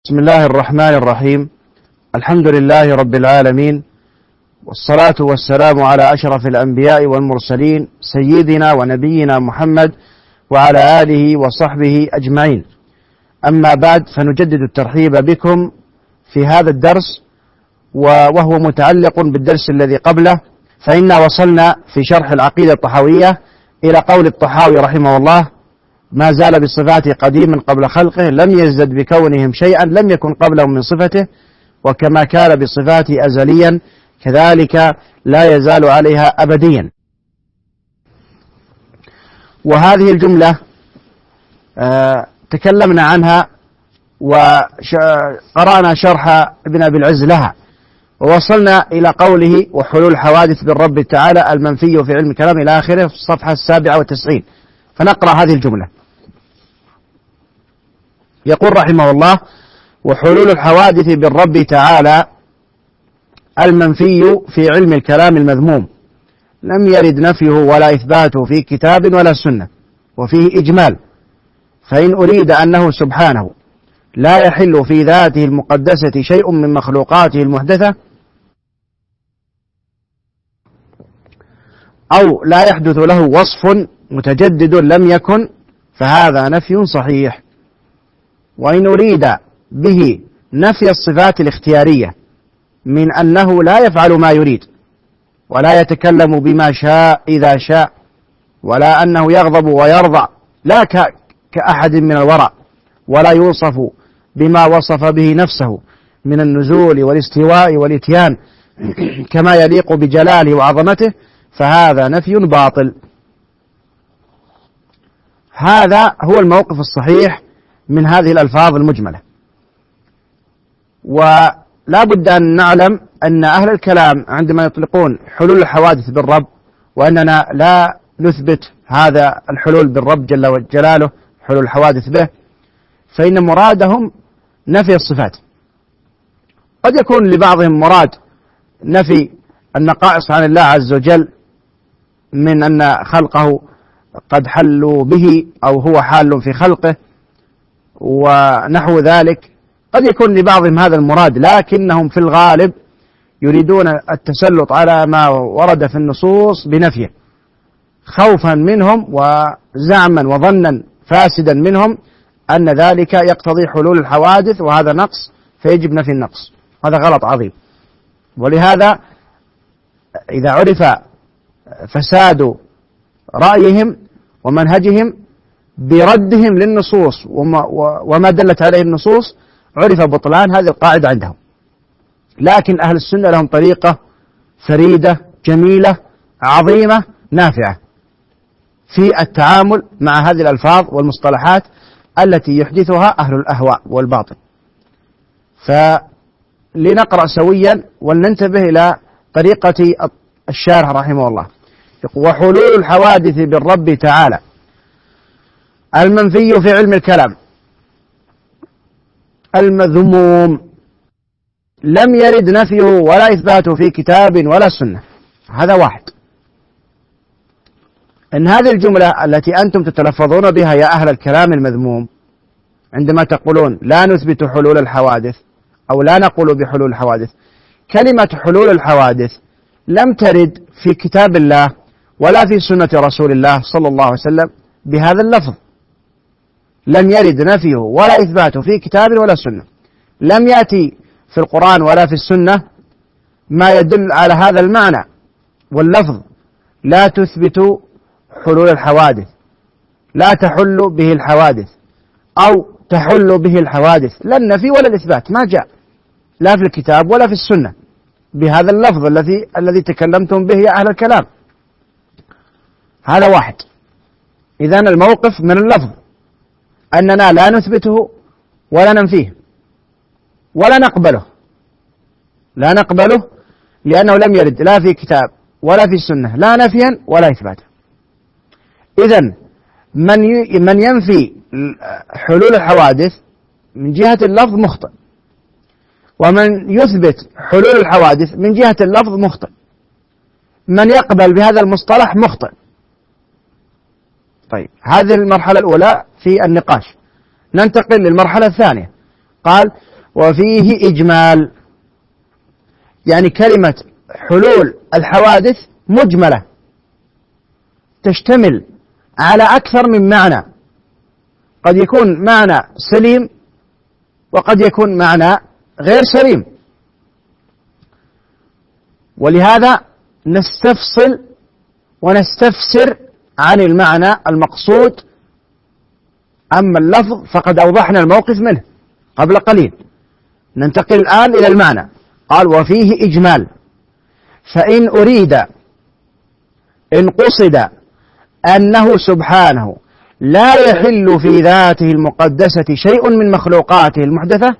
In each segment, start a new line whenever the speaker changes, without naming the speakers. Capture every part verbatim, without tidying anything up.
بسم الله الرحمن الرحيم. الحمد لله رب العالمين، والصلاة والسلام على أشرف الأنبياء والمرسلين سيدنا ونبينا محمد وعلى آله وصحبه أجمعين. أما بعد، فنجدد الترحيب بكم في هذا الدرس وهو متعلق بالدرس الذي قبله، فإنا وصلنا في شرح العقيدة الطحاوية إلى قول الطحاوي رحمه الله: ما زال بصفاته قديما قبل خلقه، لم يزدد بكونهم شيئا لم يكن قبلهم من صفته، وكما كان بصفاته أزليا كذلك لا يزال عليها أبديا. وهذه الجملة آه تكلمنا عنها وقرأنا شرح ابن أبي العز لها، ووصلنا إلى قوله: وحلول الحوادث بالرب تعالى المنفي في علم الكلام إلى آخره في الصفحة السابعة والتسعين. فنقرأ هذه الجملة. يقول رحمه الله: وحلول الحوادث بالرب تعالى المنفي في علم الكلام المذموم، لم يرد نفيه ولا إثباته في كتاب ولا سنة، وفيه إجمال. فإن أريد أنه سبحانه لا يحل في ذاته المقدسة شيء من مخلوقاته المحدثة، أو لا يحدث له وصف متجدد لم يكن، فهذا نفي صحيح. وإن أريد به نفي الصفات الاختيارية من أنه لا يفعل ما يريد، ولا يتكلم بما شاء إذا شاء، ولا أنه يغضب ويرضى لا كأحد من الورع، ولا يوصف بما وصف به نفسه من النزول والاستواء والإتيان كما يليق بجلاله وعظمته، فهذا نفي باطل. هذا هو الموقف الصحيح من هذه الألفاظ المجملة. ولا بد أن نعلم أن أهل الكلام عندما يطلقون حلول الحوادث بالرب، وأننا لا نثبت هذا الحلول بالرب جل جلاله حلول الحوادث به، فإن مرادهم نفي الصفات. قد يكون لبعضهم مراد نفي النقائص عن الله عز وجل، من أن خلقه قد حلوا به أو هو حال في خلقه ونحو ذلك. قد يكون لبعضهم هذا المراد، لكنهم في الغالب يريدون التسلط على ما ورد في النصوص بنفيه، خوفا منهم وزعما وظنا فاسدا منهم أن ذلك يقتضي حلول الحوادث، وهذا نقص فيجب نفي النقص. هذا غلط عظيم. ولهذا إذا عرف فساد رأيهم ومنهجهم بردهم للنصوص وما, وما دلت عليه النصوص، عرف بطلان هذه القاعدة عندهم. لكن أهل السنة لهم طريقة فريدة جميلة عظيمة نافعة في التعامل مع هذه الألفاظ والمصطلحات التي يحدثها أهل الأهواء والباطل. فلنقرأ سويا ولننتبه إلى طريقة الشارح رحمه الله. وحلول الحوادث بالرب تعالى المنفي في علم الكلام المذموم، لم يرد نفيه ولا إثباته في كتاب ولا سنة. هذا واحد. إن هذه الجملة التي أنتم تتلفظون بها يا أهل الكلام المذموم، عندما تقولون لا نثبت حلول الحوادث أو لا نقول بحلول الحوادث، كلمة حلول الحوادث لم ترد في كتاب الله ولا في سنة رسول الله صلى الله عليه وسلم بهذا اللفظ. لم يرد نفيه ولا إثباته في كتاب ولا سنة. لم يأتي في القرآن ولا في السنة ما يدل على هذا المعنى واللفظ: لا تثبت حلول الحوادث، لا تحل به الحوادث، أو تحل به الحوادث. لا النفي ولا الإثبات ما جاء لا في الكتاب ولا في السنة بهذا اللفظ الذي الذي تكلمتم به يا أهل الكلام. هذا واحد. إذن الموقف من اللفظ أننا لا نثبته ولا ننفيه ولا نقبله. لا نقبله لأنه لم يرد لا في كتاب ولا في السنة، لا نفيا ولا إثباتا. إذن من من ينفي حلول الحوادث من جهة اللفظ مخطئ، ومن يثبت حلول الحوادث من جهة اللفظ مخطئ. من يقبل بهذا المصطلح مخطئ. طيب، هذه المرحلة الأولى في النقاش. ننتقل للمرحلة الثانية. قال: وفيه إجمال، يعني كلمة حلول الحوادث مجملة تشتمل على أكثر من معنى، قد يكون معنى سليم وقد يكون معنى غير سليم، ولهذا نستفصل ونستفسر عن المعنى المقصود. أما اللفظ فقد أوضحنا الموقف منه قبل قليل، ننتقل الآن إلى المعنى. قال وفيه إجمال، فإن أريد إن قصد أنه سبحانه لا يحل في ذاته المقدسة شيء من مخلوقاته المحدثة.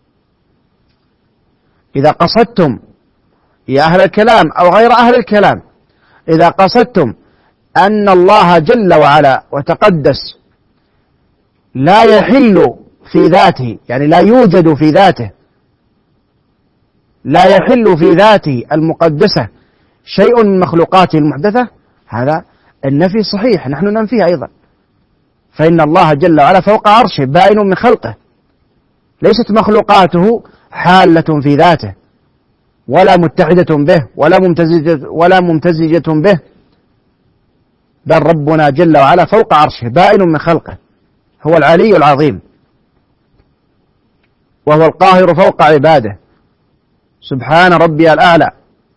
إذا قصدتم يا أهل الكلام أو غير أهل الكلام، إذا قصدتم أن الله جل وعلا وتقدس لا يحل في ذاته، يعني لا يوجد في ذاته، لا يحل في ذاته المقدسة شيء من مخلوقاته المحدثة، هذا النفي صحيح، نحن ننفيه أيضا. فإن الله جل وعلا فوق عرشه بائن من خلقه، ليست مخلوقاته حالة في ذاته ولا متحدة به ولا ممتزجة, ولا ممتزجة به، بل ربنا جل وعلا فوق عرشه بائن من خلقه، هو العلي العظيم وهو القاهر فوق عباده، سبحان ربي الأعلى،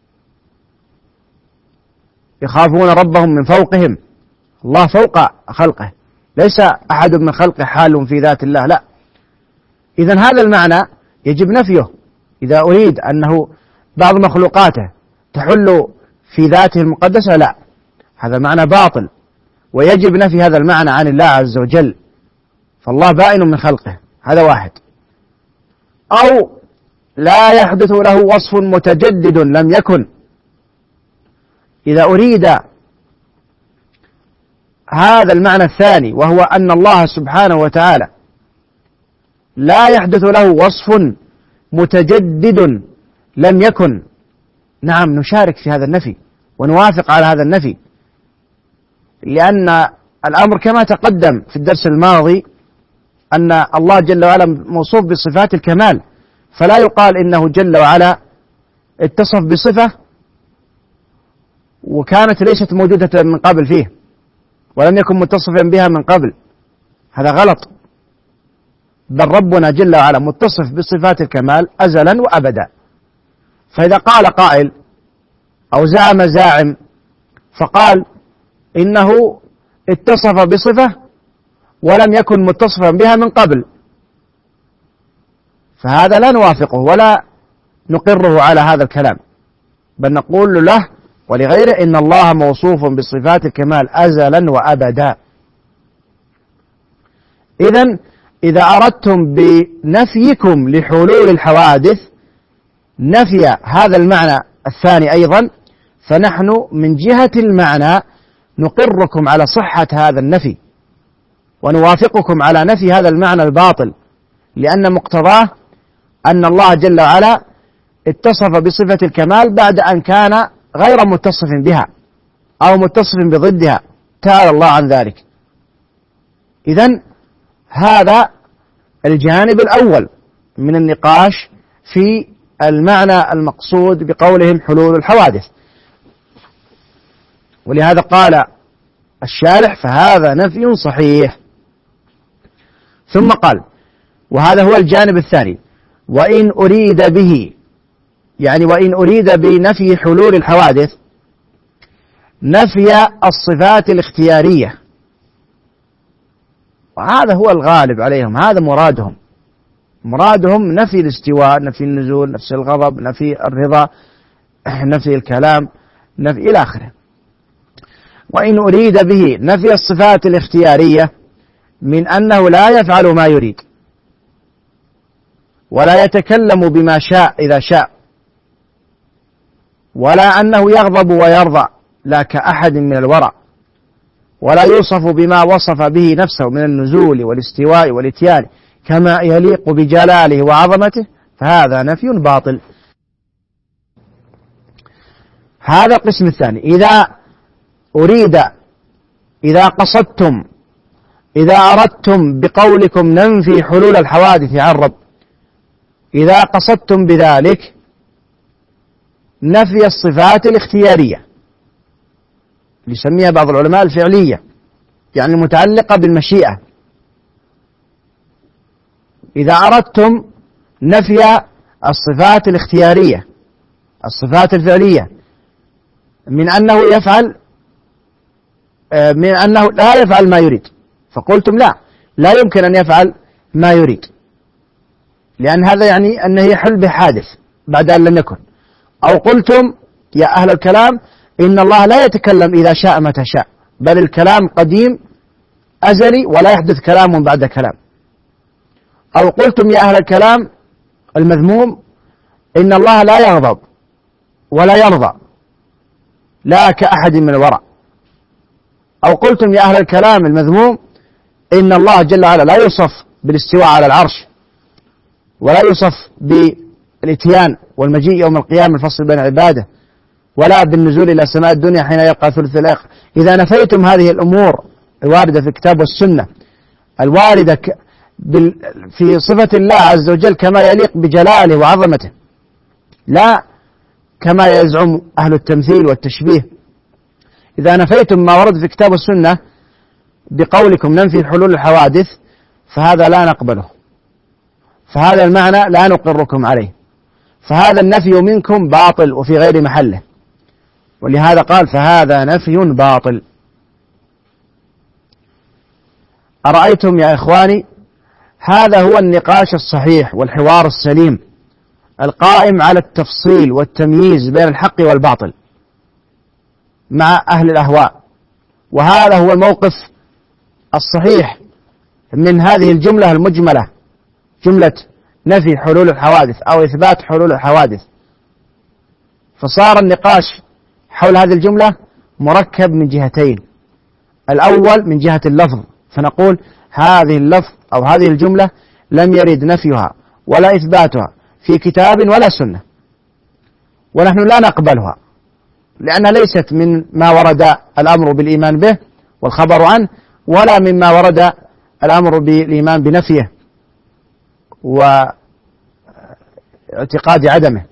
يخافون ربهم من فوقهم. الله فوق خلقه، ليس أحد من خلقه حال في ذات الله، لا. إذن هذا المعنى يجب نفيه. إذا أريد أنه بعض مخلوقاته تحل في ذاته المقدسة، لا، هذا معنى باطل، ويجب نفي هذا المعنى عن الله عز وجل، فالله بائن من خلقه، هذا واحد. أو لا يحدث له وصف متجدد لم يكن، إذا أريد هذا المعنى الثاني وهو أن الله سبحانه وتعالى لا يحدث له وصف متجدد لم يكن، نعم نشارك في هذا النفي ونوافق على هذا النفي، لأن الأمر كما تقدم في الدرس الماضي أن الله جل وعلا موصوف بصفات الكمال، فلا يقال إنه جل وعلا اتصف بصفة وكانت ليست موجودة من قبل فيه ولم يكن متصفا بها من قبل، هذا غلط، بل ربنا جل وعلا متصف بصفات الكمال أزلا وأبدا. فإذا قال قائل أو زعم زاعم فقال إنه اتصف بصفة ولم يكن متصفا بها من قبل، فهذا لا نوافقه ولا نقره على هذا الكلام، بل نقول له ولغيره إن الله موصوف بصفات الكمال أزلا وأبدا. إذن إذا أردتم بنفيكم لحلول الحوادث نفي هذا المعنى الثاني أيضا، فنحن من جهة المعنى نقركم على صحة هذا النفي ونوافقكم على نفي هذا المعنى الباطل، لأن مقتضاه أن الله جل وعلا اتصف بصفة الكمال بعد أن كان غير متصف بها أو متصف بضدها، تعالى الله عن ذلك. إذن هذا الجانب الأول من النقاش في المعنى المقصود بقولهم حلول الحوادث، ولهذا قال الشارح فهذا نفي صحيح. ثم قال وهذا هو الجانب الثاني، وإن أريد به، يعني وإن أريد بنفي حلول الحوادث نفي الصفات الاختيارية، وهذا هو الغالب عليهم، هذا مرادهم مرادهم نفي الاستواء، نفي النزول، نفي الغضب، نفي الرضا، نفي الكلام، نفي إلى آخره. وإن أريد به نفي الصفات الاختيارية من أنه لا يفعل ما يريد ولا يتكلم بما شاء إذا شاء، ولا أنه يغضب ويرضى لا كأحد من الورع، ولا يوصف بما وصف به نفسه من النزول والاستواء والاتيان كما يليق بجلاله وعظمته، فهذا نفي باطل. هذا القسم الثاني. إذا أريد إذا قصدتم إذا أردتم بقولكم ننفي حلول الحوادث عن الرب إذا قصدتم بذلك نفي الصفات الاختيارية، يسميها بعض العلماء الفعلية، يعني المتعلقة بالمشيئة. إذا أردتم نفي الصفات الاختيارية، الصفات الفعلية، من أنه يفعل من أنه لا يفعل ما يريد، فقلتم لا لا يمكن أن يفعل ما يريد، لأن هذا يعني أنه يحل بحادث بعد أن لم يكن. أو قلتم يا أهل الكلام إن الله لا يتكلم إذا شاء متى شاء، بل الكلام قديم أزلي ولا يحدث كلام بعد كلام. أو قلتم يا أهل الكلام المذموم إن الله لا يغضب ولا يرضى لا كأحد من الورع. أو قلتم يا أهل الكلام المذموم إن الله جل وعلا لا يوصف بالاستواء على العرش، ولا يوصف بالإتيان والمجيء يوم القيامة الفصل بين عباده، ولا بالنزول إلى سماء الدنيا حين يبقى ثلث الآخر. إذا نفيتم هذه الأمور الواردة في الكتاب والسنة الواردة في صفة الله عز وجل كما يليق بجلاله وعظمته، لا كما يزعم أهل التمثيل والتشبيه، إذا نفيتم ما ورد في الكتاب والسنة بقولكم ننفي حلول الحوادث فهذا لا نقبله، فهذا المعنى لا نقركم عليه، فهذا النفي منكم باطل وفي غير محله، ولهذا قال فهذا نفي باطل. أرأيتم يا إخواني، هذا هو النقاش الصحيح والحوار السليم القائم على التفصيل والتمييز بين الحق والباطل مع أهل الأهواء، وهذا هو الموقف الصحيح من هذه الجملة المجملة، جملة نفي حلول الحوادث أو إثبات حلول الحوادث. فصار النقاش حول هذه الجملة مركب من جهتين، الأول من جهة اللفظ، فنقول هذه اللفظ أو هذه الجملة لم يرد نفيها ولا إثباتها في كتاب ولا سنة، ونحن لا نقبلها لأنها ليست من ما ورد الأمر بالإيمان به والخبر عنه، ولا مما ورد الأمر بالإيمان بنفيه واعتقاد عدمه،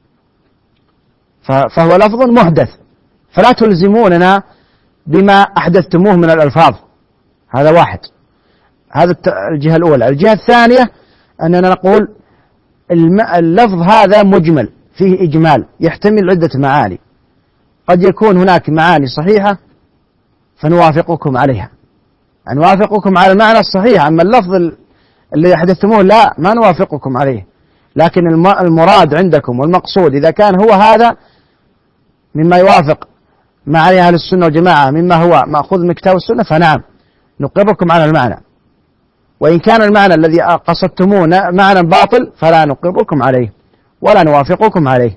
فهو لفظ محدث، فلا تلزموننا بما أحدثتموه من الألفاظ. هذا واحد، هذا الجهة الأولى. الجهة الثانية أننا نقول اللفظ هذا مجمل، فيه إجمال يحتمل عدة معاني، قد يكون هناك معاني صحيحة فنوافقكم عليها، نوافقكم على المعنى الصحيح، أما اللفظ الذي حدثتموه لا ما نوافقكم عليه، لكن المراد عندكم والمقصود إذا كان هو هذا مما يوافق ما عليه أهل السنة والجماعة مما هو مأخوذ من كتاب السنة فنعم نقركم على المعنى، وإن كان المعنى الذي قصدتموه معنى باطل فلا نقركم عليه ولا نوافقكم عليه.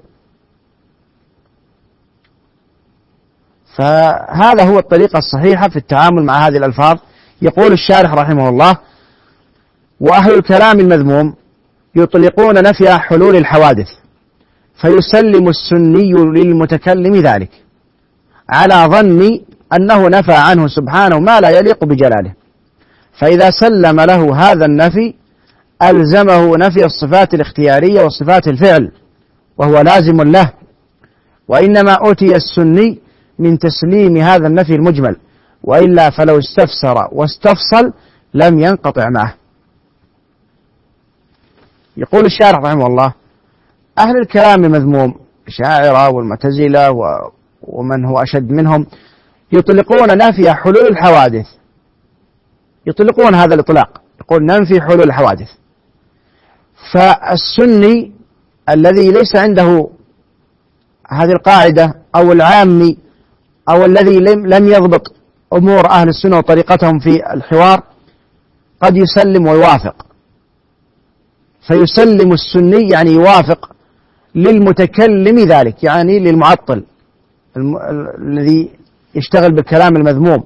فهذا هو الطريقة الصحيحة في التعامل مع هذه الألفاظ. يقول الشارح رحمه الله: وأهل الكلام المذموم يطلقون نفي حلول الحوادث، فيسلم السني للمتكلم ذلك على ظن أنه نفى عنه سبحانه ما لا يليق بجلاله، فإذا سلم له هذا النفي ألزمه نفي الصفات الاختيارية وصفات الفعل، وهو لازم له، وإنما أوتي السني من تسليم هذا النفي المجمل، وإلا فلو استفسر واستفصل لم ينقطع معه. يقول الشارح رحمه الله: أهل الكلام المذموم الأشاعرة والمعتزلة ومن هو أشد منهم يطلقون نفي حلول الحوادث، يطلقون هذا الإطلاق، يقول ننفي حلول الحوادث. فالسني الذي ليس عنده هذه القاعدة أو العامي أو الذي لم يضبط أمور أهل السنة وطريقتهم في الحوار قد يسلم ويوافق، فيسلم السني يعني يوافق للمتكلم ذلك، يعني للمعطل الم... الذي يشتغل بالكلام المذموم،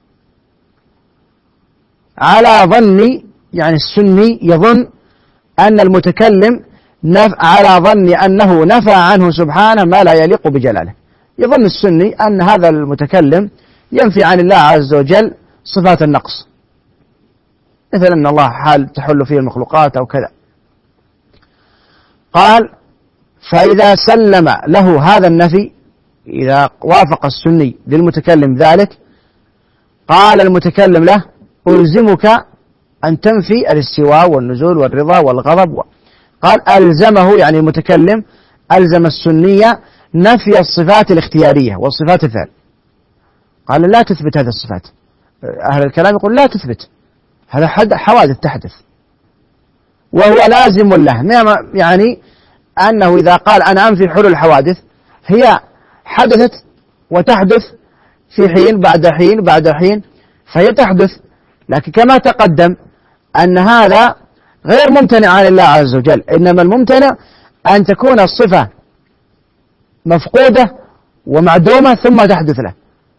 على ظن، يعني السني يظن أن المتكلم نف... على ظن أنه نفى عنه سبحانه ما لا يليق بجلاله. يظن السني أن هذا المتكلم ينفي عن الله عز وجل صفات النقص، مثل أن الله حال تحل فيه المخلوقات أو كذا. قال فإذا سلم له هذا النفي، إذا وافق السني للمتكلم ذلك، قال المتكلم له ألزمك أن تنفي الاستواء والنزول والرضا والغضب. قال ألزمه يعني المتكلم ألزم السنية نفي الصفات الاختيارية والصفات الفعل. قال لا تثبت هذه الصفات. أهل الكلام يقول لا تثبت، هذا حوادث تحدث وهو لازم له، يعني أنه إذا قال أنا أنفي حلول الحوادث هي حدثت وتحدث في حين بعد حين بعد حين فهي تحدث، لكن كما تقدم أن هذا غير ممتنع عن الله عز وجل، إنما الممتنع أن تكون الصفة مفقودة ومعدومة ثم تحدث له،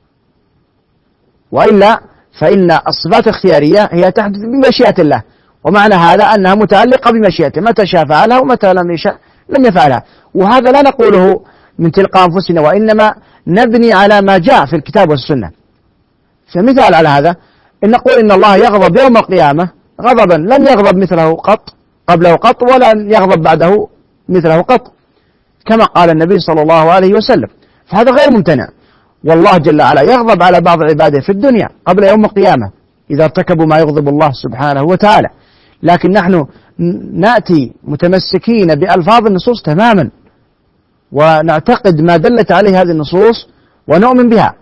وإلا فإن الصفات الاختيارية هي تحدث بمشيئة الله، ومعنى هذا أنها متعلقة بمشيئته، متى شاء فعلها ومتى لم يشاء لم يفعلها. وهذا لا نقوله من تلقاء أنفسنا، وإنما نبني على ما جاء في الكتاب والسنة. فمثال على هذا إن نقول إن الله يغضب يوم القيامة غضبا لم يغضب مثله قط قبله قط ولا يغضب بعده مثله قط، كما قال النبي صلى الله عليه وسلم، فهذا غير ممتنع. والله جل وعلا يغضب على بعض عباده في الدنيا قبل يوم القيامة إذا ارتكبوا ما يغضب الله سبحانه وتعالى، لكن نحن نأتي متمسكين بألفاظ النصوص تماما ونعتقد ما دلت عليه هذه النصوص ونؤمن بها.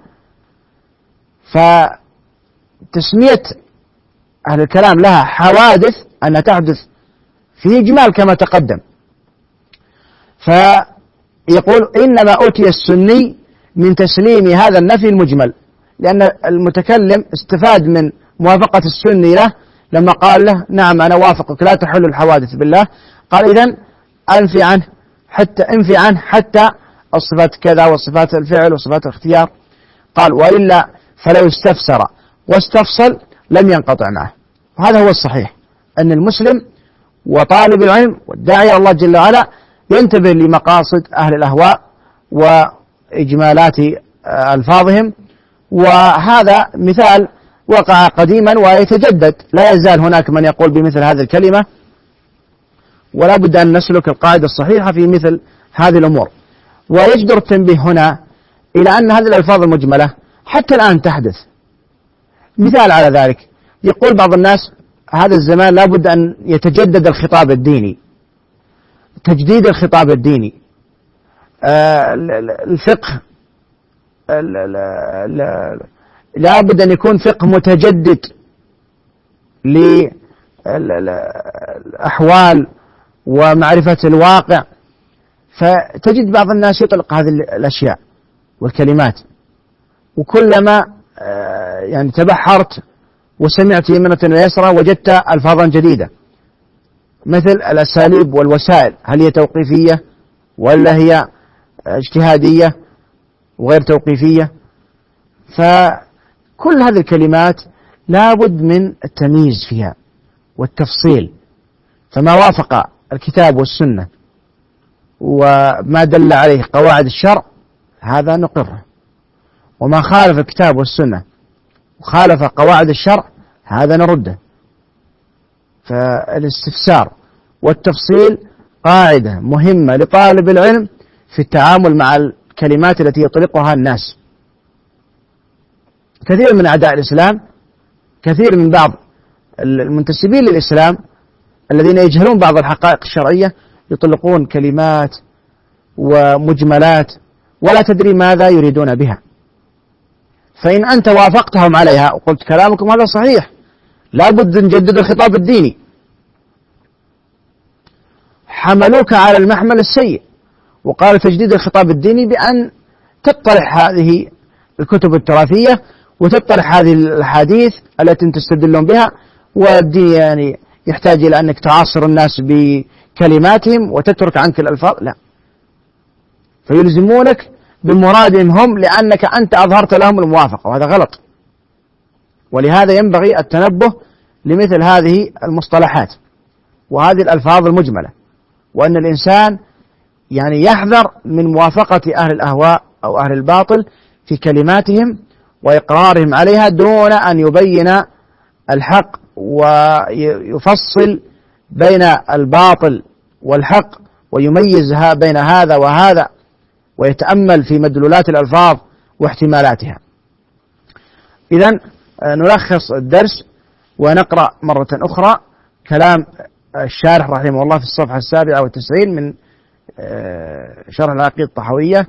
فتسمية أهل الكلام لها حوادث أن تحدث في إجمال كما تقدم. فيقول إنما أوتي السني من تسليم هذا النفي المجمل، لأن المتكلم استفاد من موافقة السني له لما قال له نعم أنا وافقك لا تحل الحوادث بالله، قال إذن أنفي عنه حتى انفي عنه حتى الصفات كذا والصفات الفعل وصفات الاختيار. قال وإلا فلو استفسر واستفصل لم ينقطع معه. وهذا هو الصحيح، أن المسلم وطالب العلم والداعي إلى الله جل وعلا ينتبه لمقاصد أهل الأهواء وإجمالات ألفاظهم، وهذا مثال وقع قديما ويتجدد، لا يزال هناك من يقول بمثل هذه الكلمة، ولا بد أن نسلك القاعدة الصحيحة في مثل هذه الأمور. ويجدر التنبيه هنا إلى أن هذه الألفاظ المجملة حتى الآن تحدث. مثال على ذلك يقول بعض الناس هذا الزمان لا بد أن يتجدد الخطاب الديني، تجديد الخطاب الديني، الفقه لا بد أن يكون فقه متجدد للأحوال ومعرفة الواقع. فتجد بعض الناس يطلق هذه الأشياء والكلمات، وكلما يعني تبحرت وسمعت يمنة ويسرى وجدت ألفاظا جديدة، مثل الأساليب والوسائل، هل هي توقيفية ولا هي اجتهادية وغير توقيفية؟ فكل هذه الكلمات لا بد من التمييز فيها والتفصيل، فما وافق الكتاب والسنة وما دل عليه قواعد الشرع هذا نقره، وما خالف الكتاب والسنة وخالف قواعد الشرع هذا نرده. فالاستفسار والتفصيل قاعدة مهمة لطالب العلم في التعامل مع الكلمات التي يطلقها الناس. كثير من أعداء الإسلام، كثير من بعض المنتسبين للإسلام الذين يجهلون بعض الحقائق الشرعية يطلقون كلمات ومجملات ولا تدري ماذا يريدون بها. فإن أنت وافقتهم عليها وقلت كلامكم هذا صحيح، لا بد أن نجدد الخطاب الديني، حملوك على المحمل السيء، وقال تجديد الخطاب الديني بأن تطرح هذه الكتب التراثية وتطرح هذه الحديث التي تستدلون بها، والدين يعني يحتاج إلى أنك تعاصر الناس بكلماتهم وتترك عنك الألفاظ. لا، فيلزمونك بمرادهم هم لأنك أنت أظهرت لهم الموافقة، وهذا غلط. ولهذا ينبغي التنبه لمثل هذه المصطلحات وهذه الألفاظ المجملة، وأن الإنسان يعني يحذر من موافقة أهل الأهواء أو أهل الباطل في كلماتهم وإقرارهم عليها دون أن يبين الحق ويفصل بين الباطل والحق ويميز بين هذا وهذا ويتأمل في مدلولات الألفاظ واحتمالاتها. إذن نلخص الدرس ونقرأ مرة أخرى كلام الشارح رحمه الله في الصفحة السابعة والتسعين من شرح العقيدة الطحاوية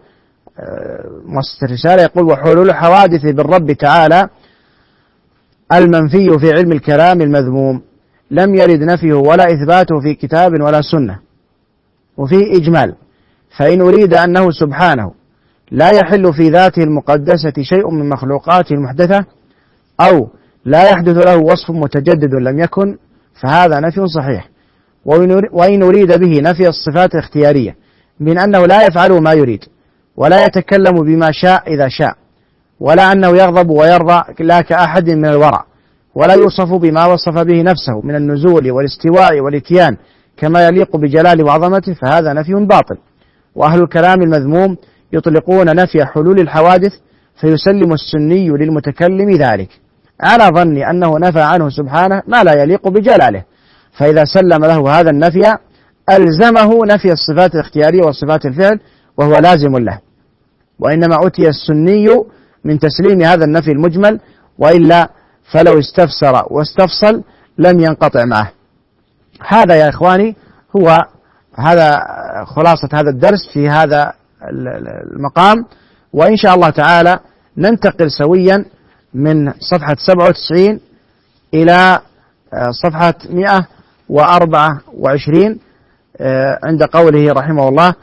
مؤسسة الرسالة. يقول: وحلول الحوادث بالرب تعالى المنفي في علم الكلام المذموم لم يرد نفيه ولا إثباته في كتاب ولا سنة، وفيه إجمال، فإن أريد أنه سبحانه لا يحل في ذاته المقدسة شيء من مخلوقاته المحدثة أو لا يحدث له وصف متجدد لم يكن فهذا نفي صحيح. وإن أريد به نفي الصفات الاختيارية من أنه لا يفعل ما يريد ولا يتكلم بما شاء إذا شاء، ولا أنه يغضب ويرضى لا كأحد من الورع، ولا يوصف بما وصف به نفسه من النزول والاستواء والاتيان كما يليق بجلاله وعظمته، فهذا نفي باطل. وأهل الكلام المذموم يطلقون نفي حلول الحوادث فيسلم السني للمتكلم ذلك على ظن أنه نفى عنه سبحانه ما لا يليق بجلاله، فإذا سلم له هذا النفي ألزمه نفي الصفات الاختيارية والصفات الفعل وهو لازم له، وإنما أتي السني من تسليم هذا النفي المجمل، وإلا فلو استفسر واستفصل لم ينقطع معه. هذا يا إخواني هو هذا خلاصة هذا الدرس في هذا المقام، وإن شاء الله تعالى ننتقل سويا من صفحة سبعة وتسعين إلى صفحة مئة وأربعة وعشرين عند قوله رحمه الله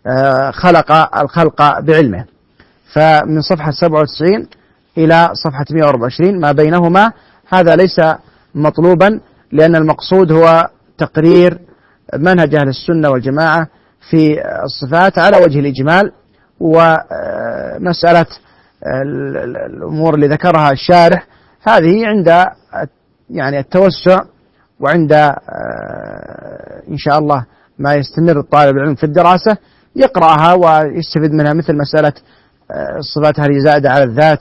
خلق الخلق بعلمه. فمن صفحة سبعة وتسعين إلى صفحة مئة وأربعة وعشرين ما بينهما هذا ليس مطلوبا، لأن المقصود هو تقرير منهج أهل السنة والجماعة في الصفات على وجه الإجمال، ومسألة الأمور اللي ذكرها الشارح هذه عند يعني التوسع وعند إن شاء الله ما يستمر الطالب العلم في الدراسة يقرأها ويستفيد منها، مثل مسألة الصفات هل زائدة على الذات،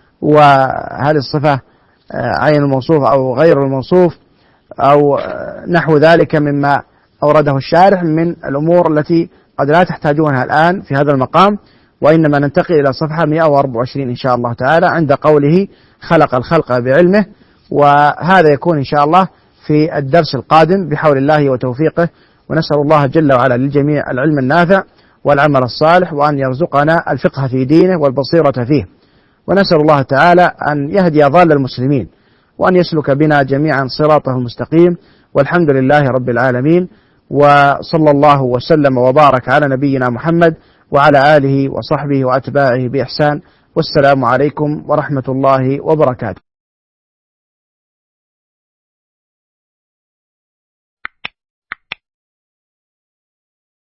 وهل الصفة عين الموصوف أو غير الموصوف، أو نحو ذلك مما أورده الشارح من الأمور التي قد لا تحتاجونها الآن في هذا المقام، وإنما ننتقل إلى صفحة مئة وأربعة وعشرين إن شاء الله تعالى عند قوله خلق الخلق بعلمه. وهذا يكون إن شاء الله في الدرس القادم بحول الله وتوفيقه، ونسأل الله جل وعلا للجميع العلم النافع والعمل الصالح، وأن يرزقنا الفقه في دينه والبصيرة فيه، ونسأل الله تعالى أن يهدي ضال المسلمين وأن يسلك بنا جميعا صراطه المستقيم، والحمد لله رب العالمين، وصلى الله وسلم وبارك على نبينا محمد وعلى آله وصحبه وأتباعه بإحسان، والسلام عليكم ورحمة الله وبركاته.